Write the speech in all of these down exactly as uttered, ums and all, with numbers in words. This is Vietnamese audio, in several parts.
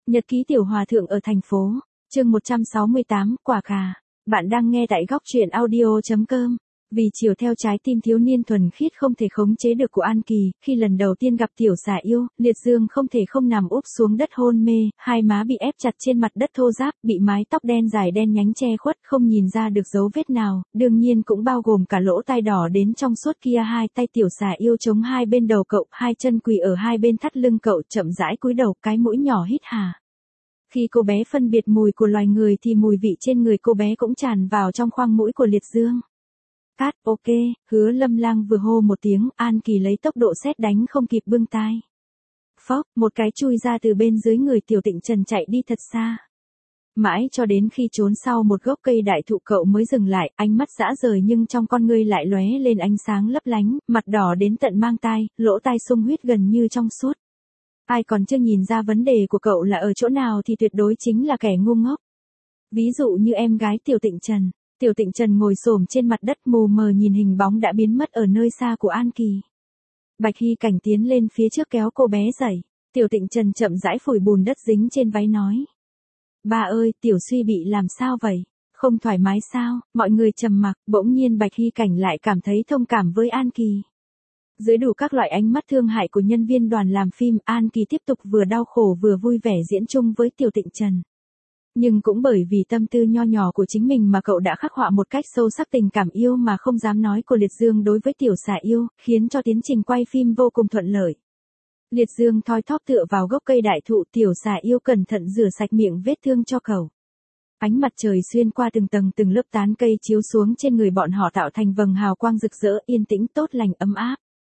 Nhật ký tiểu hòa thượng ở thành phố, chương một trăm sáu mươi tám, quả cà. Bạn đang nghe tại góc truyện audio chấm com. Vì chiều theo trái tim thiếu niên thuần khiết không thể khống chế được của An Kỳ, khi lần đầu tiên gặp tiểu xà yêu, Liệt Dương không thể không nằm úp xuống đất hôn mê, hai má bị ép chặt trên mặt đất thô ráp, bị mái tóc đen dài đen nhánh che khuất, không nhìn ra được dấu vết nào, đương nhiên cũng bao gồm cả lỗ tai đỏ đến trong suốt kia. Hai tay tiểu xà yêu chống hai bên đầu cậu, hai chân quỳ ở hai bên thắt lưng cậu, chậm rãi cúi đầu, cái mũi nhỏ hít hà. Khi cô bé phân biệt mùi của loài người thì mùi vị trên người cô bé cũng tràn vào trong khoang mũi của Liệt Dương. Cát, ok, Hứa Lâm Lang vừa hô một tiếng, An Kỳ lấy tốc độ sét đánh không kịp bưng tai. Phốc, một cái chui ra từ bên dưới người Tiểu Tịnh Trần chạy đi thật xa. Mãi cho đến khi trốn sau một gốc cây đại thụ cậu mới dừng lại, ánh mắt dã rời nhưng trong con ngươi lại lóe lên ánh sáng lấp lánh, mặt đỏ đến tận mang tai, lỗ tai sung huyết gần như trong suốt. Ai còn chưa nhìn ra vấn đề của cậu là ở chỗ nào thì tuyệt đối chính là kẻ ngu ngốc. Ví dụ như em gái Tiểu Tịnh Trần. Tiểu Tịnh Trần ngồi xổm trên mặt đất mù mờ nhìn hình bóng đã biến mất ở nơi xa của An Kỳ. Bạch Hy Cảnh tiến lên phía trước kéo cô bé dậy. Tiểu Tịnh Trần chậm rãi phủi bùn đất dính trên váy nói. Ba ơi, Tiểu Suy bị làm sao vậy? Không thoải mái sao? Mọi người trầm mặc, bỗng nhiên Bạch Hy Cảnh lại cảm thấy thông cảm với An Kỳ. Dưới đủ các loại ánh mắt thương hại của nhân viên đoàn làm phim, An Kỳ tiếp tục vừa đau khổ vừa vui vẻ diễn chung với Tiểu Tịnh Trần. Nhưng cũng bởi vì tâm tư nho nhỏ của chính mình mà cậu đã khắc họa một cách sâu sắc tình cảm yêu mà không dám nói của Liệt Dương đối với tiểu xà yêu, khiến cho tiến trình quay phim vô cùng thuận lợi. Liệt Dương thoi thóp tựa vào gốc cây đại thụ, tiểu xà yêu cẩn thận rửa sạch miệng vết thương cho cậu. Ánh mặt trời xuyên qua từng tầng từng lớp tán cây chiếu xuống trên người bọn họ tạo thành vầng hào quang rực rỡ, yên tĩnh tốt lành ấm áp.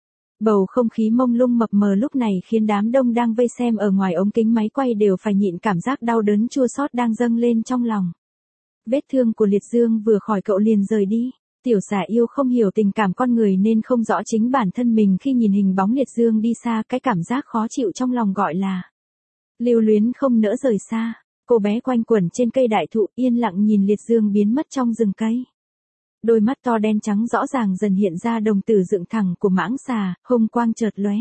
Bầu không khí mông lung mập mờ lúc này khiến đám đông đang vây xem ở ngoài ống kính máy quay đều phải nhịn cảm giác đau đớn chua xót đang dâng lên trong lòng. Vết thương của Liệt Dương vừa khỏi cậu liền rời đi. Tiểu xà yêu không hiểu tình cảm con người nên không rõ chính bản thân mình khi nhìn hình bóng Liệt Dương đi xa, cái cảm giác khó chịu trong lòng gọi là lưu luyến không nỡ rời xa. Cô bé quanh quẩn trên cây đại thụ yên lặng nhìn Liệt Dương biến mất trong rừng cây. Đôi mắt to đen trắng rõ ràng dần hiện ra đồng tử dựng thẳng của mãng xà, hung quang chợt lóe.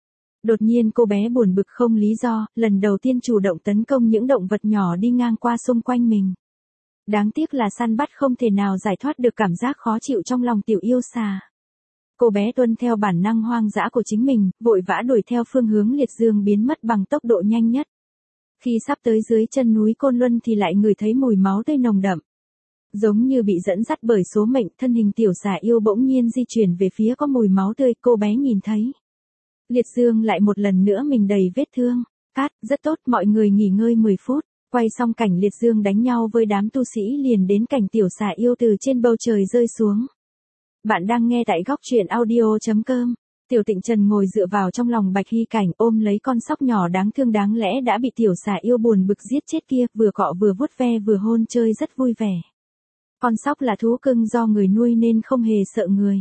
Đột nhiên cô bé buồn bực không lý do, lần đầu tiên chủ động tấn công những động vật nhỏ đi ngang qua xung quanh mình. Đáng tiếc là săn bắt không thể nào giải thoát được cảm giác khó chịu trong lòng tiểu yêu xà. Cô bé tuân theo bản năng hoang dã của chính mình, vội vã đuổi theo phương hướng Liệt Dương biến mất bằng tốc độ nhanh nhất. Khi sắp tới dưới chân núi Côn Luân thì lại ngửi thấy mùi máu tươi nồng đậm. Giống như bị dẫn dắt bởi số mệnh, thân hình tiểu xà yêu bỗng nhiên di chuyển về phía có mùi máu tươi, cô bé nhìn thấy. Liệt Dương lại một lần nữa mình đầy vết thương. Cát, rất tốt, mọi người nghỉ ngơi mười phút. Quay xong cảnh Liệt Dương đánh nhau với đám tu sĩ liền đến cảnh tiểu xà yêu từ trên bầu trời rơi xuống. Bạn đang nghe tại góc truyện audio chấm com. Tiểu Tịnh Trần ngồi dựa vào trong lòng Bạch Hy Cảnh ôm lấy con sóc nhỏ đáng thương đáng lẽ đã bị tiểu xà yêu buồn bực giết chết kia, vừa cọ vừa vuốt ve vừa hôn chơi rất vui vẻ. Con sóc là thú cưng do người nuôi nên không hề sợ người.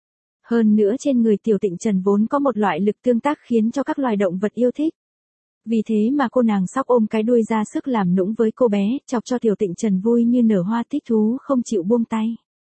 Hơn nữa trên người Tiểu Tịnh Trần vốn có một loại lực tương tác khiến cho các loài động vật yêu thích. Vì thế mà cô nàng sóc ôm cái đuôi ra sức làm nũng với cô bé, chọc cho Tiểu Tịnh Trần vui như nở hoa thích thú không chịu buông tay.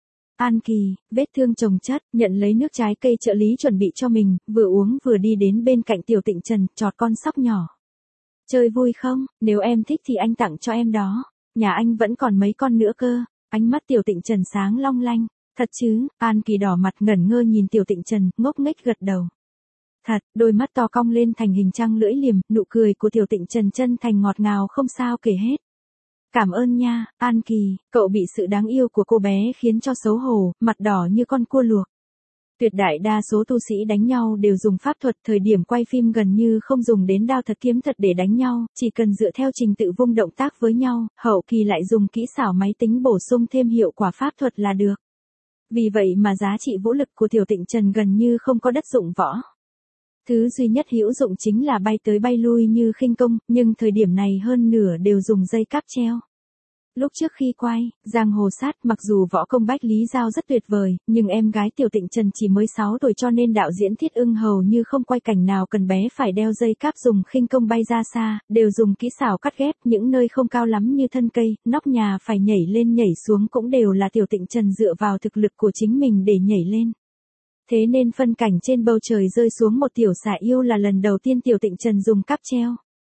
An Kỳ, vết thương chồng chất, nhận lấy nước trái cây trợ lý chuẩn bị cho mình, vừa uống vừa đi đến bên cạnh Tiểu Tịnh Trần, chọt con sóc nhỏ. Chơi vui không, nếu em thích thì anh tặng cho em đó, nhà anh vẫn còn mấy con nữa cơ. Ánh mắt Tiểu Tịnh Trần sáng long lanh. Thật chứ? An Kỳ đỏ mặt ngẩn ngơ nhìn Tiểu Tịnh Trần, ngốc nghếch gật đầu. Thật, đôi mắt to cong lên thành hình trăng lưỡi liềm, nụ cười của Tiểu Tịnh Trần chân thành ngọt ngào không sao kể hết. Cảm ơn nha, An Kỳ, cậu bị sự đáng yêu của cô bé khiến cho xấu hổ, mặt đỏ như con cua luộc. Tuyệt đại đa số tu sĩ đánh nhau đều dùng pháp thuật, thời điểm quay phim gần như không dùng đến đao thật kiếm thật để đánh nhau, chỉ cần dựa theo trình tự vung động tác với nhau, hậu kỳ lại dùng kỹ xảo máy tính bổ sung thêm hiệu quả pháp thuật là được. Vì vậy mà giá trị vũ lực của Tiểu Tịnh Trần gần như không có đất dụng võ. Thứ duy nhất hữu dụng chính là bay tới bay lui như khinh công, nhưng thời điểm này hơn nửa đều dùng dây cáp treo. Lúc trước khi quay, Giang Hồ Sát mặc dù võ công Bách Lý Giao rất tuyệt vời, nhưng em gái Tiểu Tịnh Trần chỉ mới sáu tuổi cho nên đạo diễn Thiết Ưng hầu như không quay cảnh nào cần bé phải đeo dây cáp dùng khinh công bay ra xa, đều dùng kỹ xảo cắt ghép, những nơi không cao lắm như thân cây, nóc nhà phải nhảy lên nhảy xuống cũng đều là Tiểu Tịnh Trần dựa vào thực lực của chính mình để nhảy lên. Thế nên phân cảnh trên bầu trời rơi xuống một tiểu xà yêu là lần đầu tiên Tiểu Tịnh Trần dùng cáp treo.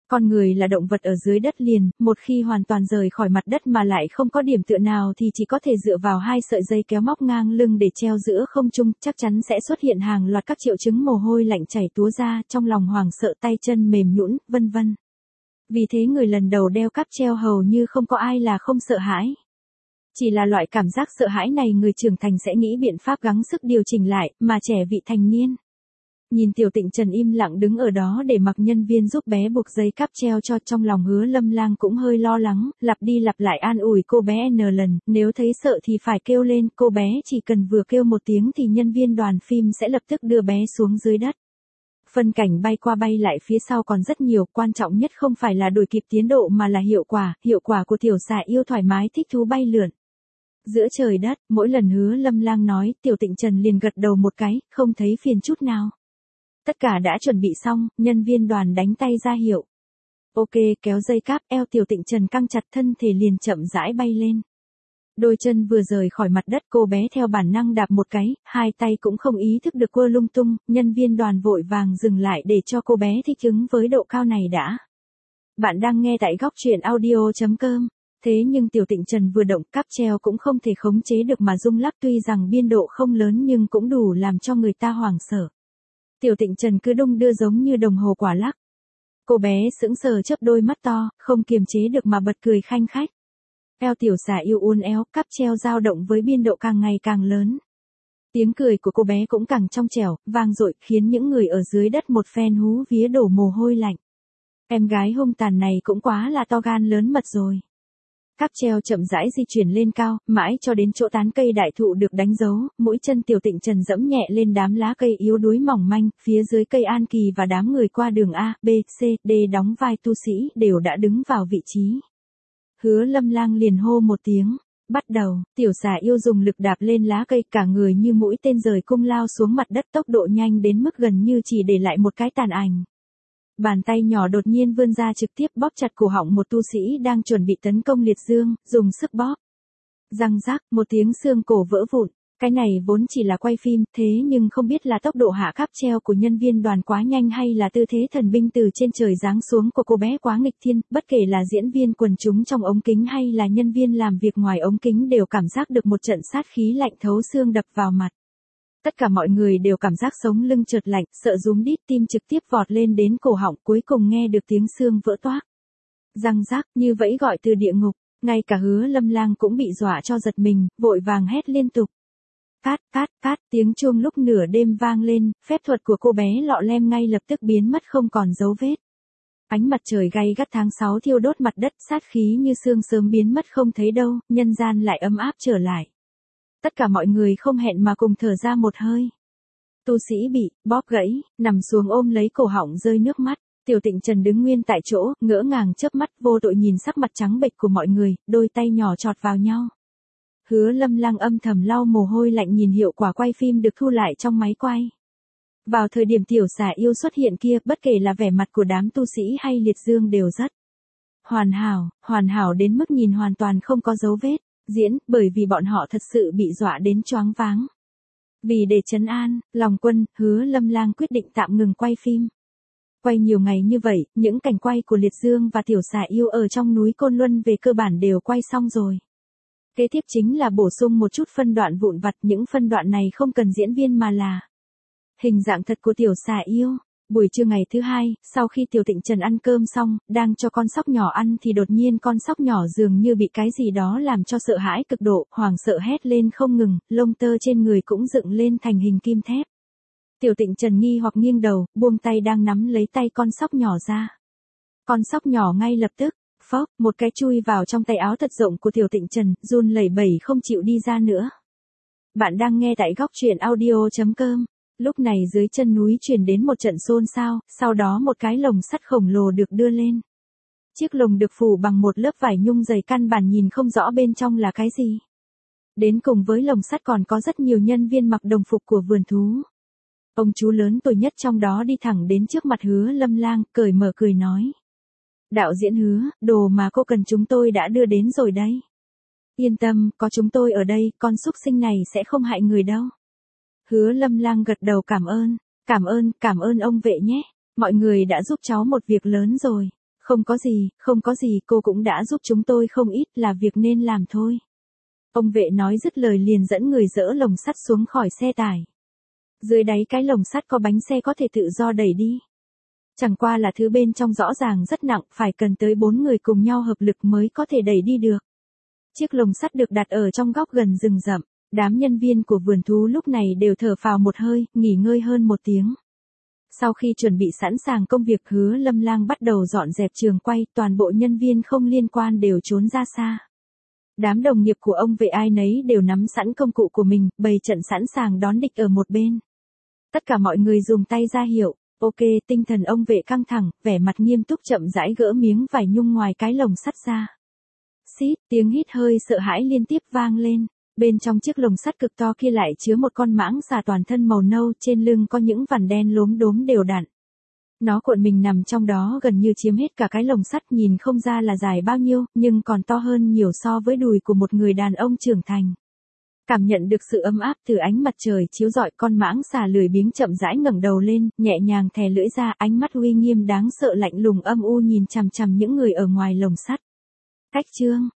Con người là động vật ở dưới đất liền, một khi hoàn toàn rời khỏi mặt đất mà lại không có điểm tựa nào thì chỉ có thể dựa vào hai sợi dây kéo móc ngang lưng để treo giữa không trung, chắc chắn sẽ xuất hiện hàng loạt các triệu chứng mồ hôi lạnh chảy túa ra, trong lòng hoảng sợ tay chân mềm nhũn, vân vân. Vì thế người lần đầu đeo cáp treo hầu như không có ai là không sợ hãi. Chỉ là loại cảm giác sợ hãi này người trưởng thành sẽ nghĩ biện pháp gắng sức điều chỉnh lại, mà trẻ vị thành niên. Nhìn Tiểu Tịnh Trần im lặng đứng ở đó để mặc nhân viên giúp bé buộc dây cáp treo cho, trong lòng Hứa Lâm Lang cũng hơi lo lắng, lặp đi lặp lại an ủi cô bé n lần, nếu thấy sợ thì phải kêu lên, cô bé chỉ cần vừa kêu một tiếng thì nhân viên đoàn phim sẽ lập tức đưa bé xuống dưới đất. Phân cảnh bay qua bay lại phía sau còn rất nhiều, quan trọng nhất không phải là đuổi kịp tiến độ mà là hiệu quả, hiệu quả của tiểu xà yêu thoải mái thích thú bay lượn giữa trời đất, mỗi lần Hứa Lâm Lang nói, Tiểu Tịnh Trần liền gật đầu một cái, không thấy phiền chút nào. Tất cả đã chuẩn bị xong, nhân viên đoàn đánh tay ra hiệu. Ok, kéo dây cáp, eo Tiểu Tịnh Trần căng chặt, thân thể liền chậm rãi bay lên. Đôi chân vừa rời khỏi mặt đất, cô bé theo bản năng đạp một cái, hai tay cũng không ý thức được quơ lung tung, nhân viên đoàn vội vàng dừng lại để cho cô bé thích ứng với độ cao này đã. Bạn đang nghe tại góc truyện audio chấm com. Thế nhưng Tiểu Tịnh Trần vừa động, cáp treo cũng không thể khống chế được mà rung lắc, tuy rằng biên độ không lớn nhưng cũng đủ làm cho người ta hoảng sợ. Tiểu Tịnh Trần cứ đung đưa giống như đồng hồ quả lắc. Cô bé sững sờ chớp đôi mắt to, không kiềm chế được mà bật cười khanh khách. Eo tiểu xà yêu uốn éo, cáp treo dao động với biên độ càng ngày càng lớn. Tiếng cười của cô bé cũng càng trong trẻo, vang dội, khiến những người ở dưới đất một phen hú vía đổ mồ hôi lạnh. Em gái hung tàn này cũng quá là to gan lớn mật rồi. Cáp treo chậm rãi di chuyển lên cao, mãi cho đến chỗ tán cây đại thụ được đánh dấu, mũi chân Tiểu Tịnh Trần dẫm nhẹ lên đám lá cây yếu đuối mỏng manh, phía dưới cây An Kỳ và đám người qua đường A, B, C, D đóng vai tu sĩ đều đã đứng vào vị trí. Hứa Lâm Lang liền hô một tiếng, bắt đầu, tiểu xà yêu dùng lực đạp lên lá cây, cả người như mũi tên rời cung lao xuống mặt đất, tốc độ nhanh đến mức gần như chỉ để lại một cái tàn ảnh. Bàn tay nhỏ đột nhiên vươn ra trực tiếp bóp chặt cổ họng một tu sĩ đang chuẩn bị tấn công liệt dương, dùng sức bóp. Răng rác, một tiếng xương cổ vỡ vụn. Cái này vốn chỉ là quay phim, thế nhưng không biết là tốc độ hạ cáp treo của nhân viên đoàn quá nhanh hay là tư thế thần binh từ trên trời giáng xuống của cô bé quá nghịch thiên, bất kể là diễn viên quần chúng trong ống kính hay là nhân viên làm việc ngoài ống kính đều cảm giác được một trận sát khí lạnh thấu xương đập vào mặt. Tất cả mọi người đều cảm giác sống lưng chợt lạnh, sợ rúm đít, tim trực tiếp vọt lên đến cổ họng, cuối cùng nghe được tiếng xương vỡ toác. Răng rác, như vẫy gọi từ địa ngục, ngay cả Hứa Lâm Lang cũng bị dọa cho giật mình, vội vàng hét liên tục. Cát, cát, cát, tiếng chuông lúc nửa đêm vang lên, phép thuật của cô bé lọ lem ngay lập tức biến mất không còn dấu vết. Ánh mặt trời gay gắt tháng sáu thiêu đốt mặt đất, sát khí như sương sớm biến mất không thấy đâu, nhân gian lại ấm áp trở lại. Tất cả mọi người không hẹn mà cùng thở ra một hơi. Tu sĩ bị bóp gãy, nằm xuống ôm lấy cổ họng rơi nước mắt. Tiểu Tịnh Trần đứng nguyên tại chỗ, ngỡ ngàng chớp mắt, vô tội nhìn sắc mặt trắng bệch của mọi người, đôi tay nhỏ chọt vào nhau. Hứa Lâm Lang âm thầm lau mồ hôi lạnh nhìn hiệu quả quay phim được thu lại trong máy quay. Vào thời điểm tiểu xà yêu xuất hiện kia, bất kể là vẻ mặt của đám tu sĩ hay liệt dương đều rất hoàn hảo, hoàn hảo đến mức nhìn hoàn toàn không có dấu vết. Diễn, bởi vì bọn họ thật sự bị dọa đến choáng váng. Vì để trấn an lòng quân, Hứa Lâm Lang quyết định tạm ngừng quay phim. Quay nhiều ngày như vậy, những cảnh quay của liệt dương và tiểu xà yêu ở trong núi Côn Luân về cơ bản đều quay xong rồi. Kế tiếp chính là bổ sung một chút phân đoạn vụn vặt, những phân đoạn này không cần diễn viên mà là hình dạng thật của tiểu xà yêu. Buổi trưa ngày thứ hai, sau khi Tiểu Tịnh Trần ăn cơm xong, đang cho con sóc nhỏ ăn thì đột nhiên con sóc nhỏ dường như bị cái gì đó làm cho sợ hãi cực độ, hoảng sợ hét lên không ngừng, lông tơ trên người cũng dựng lên thành hình kim thép. Tiểu Tịnh Trần nghi hoặc nghiêng đầu, buông tay đang nắm lấy tay con sóc nhỏ ra. Con sóc nhỏ ngay lập tức, phốc, một cái chui vào trong tay áo thật rộng của Tiểu Tịnh Trần, run lẩy bẩy không chịu đi ra nữa. Bạn đang nghe tại góc truyện audio chấm com. Lúc này dưới chân núi truyền đến một trận xôn xao, sau đó một cái lồng sắt khổng lồ được đưa lên. Chiếc lồng được phủ bằng một lớp vải nhung dày, căn bản nhìn không rõ bên trong là cái gì. Đến cùng với lồng sắt còn có rất nhiều nhân viên mặc đồng phục của vườn thú. Ông chú lớn tuổi nhất trong đó đi thẳng đến trước mặt Hứa Lâm Lang, cởi mở cười nói. Đạo diễn Hứa, đồ mà cô cần chúng tôi đã đưa đến rồi đấy. Yên tâm, có chúng tôi ở đây, con súc sinh này sẽ không hại người đâu. Hứa Lâm Lang gật đầu cảm ơn, cảm ơn, cảm ơn ông vệ nhé. Mọi người đã giúp cháu một việc lớn rồi. Không có gì, không có gì, cô cũng đã giúp chúng tôi không ít, là việc nên làm thôi. Ông vệ nói dứt lời liền dẫn người dỡ lồng sắt xuống khỏi xe tải. Dưới đáy cái lồng sắt có bánh xe có thể tự do đẩy đi. Chẳng qua là thứ bên trong rõ ràng rất nặng, phải cần tới bốn người cùng nhau hợp lực mới có thể đẩy đi được. Chiếc lồng sắt được đặt ở trong góc gần rừng rậm. Đám nhân viên của vườn thú lúc này đều thở phào một hơi, nghỉ ngơi hơn một tiếng. Sau khi chuẩn bị sẵn sàng công việc, Hứa Lâm Lang bắt đầu dọn dẹp trường quay, toàn bộ nhân viên không liên quan đều trốn ra xa. Đám đồng nghiệp của ông vệ ai nấy đều nắm sẵn công cụ của mình, bày trận sẵn sàng đón địch ở một bên. Tất cả mọi người dùng tay ra hiệu, ok, tinh thần ông vệ căng thẳng, vẻ mặt nghiêm túc chậm rãi gỡ miếng vải nhung ngoài cái lồng sắt ra. Xít, tiếng hít hơi sợ hãi liên tiếp vang lên. Bên trong chiếc lồng sắt cực to kia lại chứa một con mãng xà toàn thân màu nâu, trên lưng có những vằn đen lốm đốm đều đặn. Nó cuộn mình nằm trong đó gần như chiếm hết cả cái lồng sắt, nhìn không ra là dài bao nhiêu, nhưng còn to hơn nhiều so với đùi của một người đàn ông trưởng thành. Cảm nhận được sự ấm áp từ ánh mặt trời chiếu rọi, con mãng xà lười biếng chậm rãi ngẩng đầu lên, nhẹ nhàng thè lưỡi ra, ánh mắt uy nghiêm đáng sợ lạnh lùng âm u nhìn chằm chằm những người ở ngoài lồng sắt. Cách chương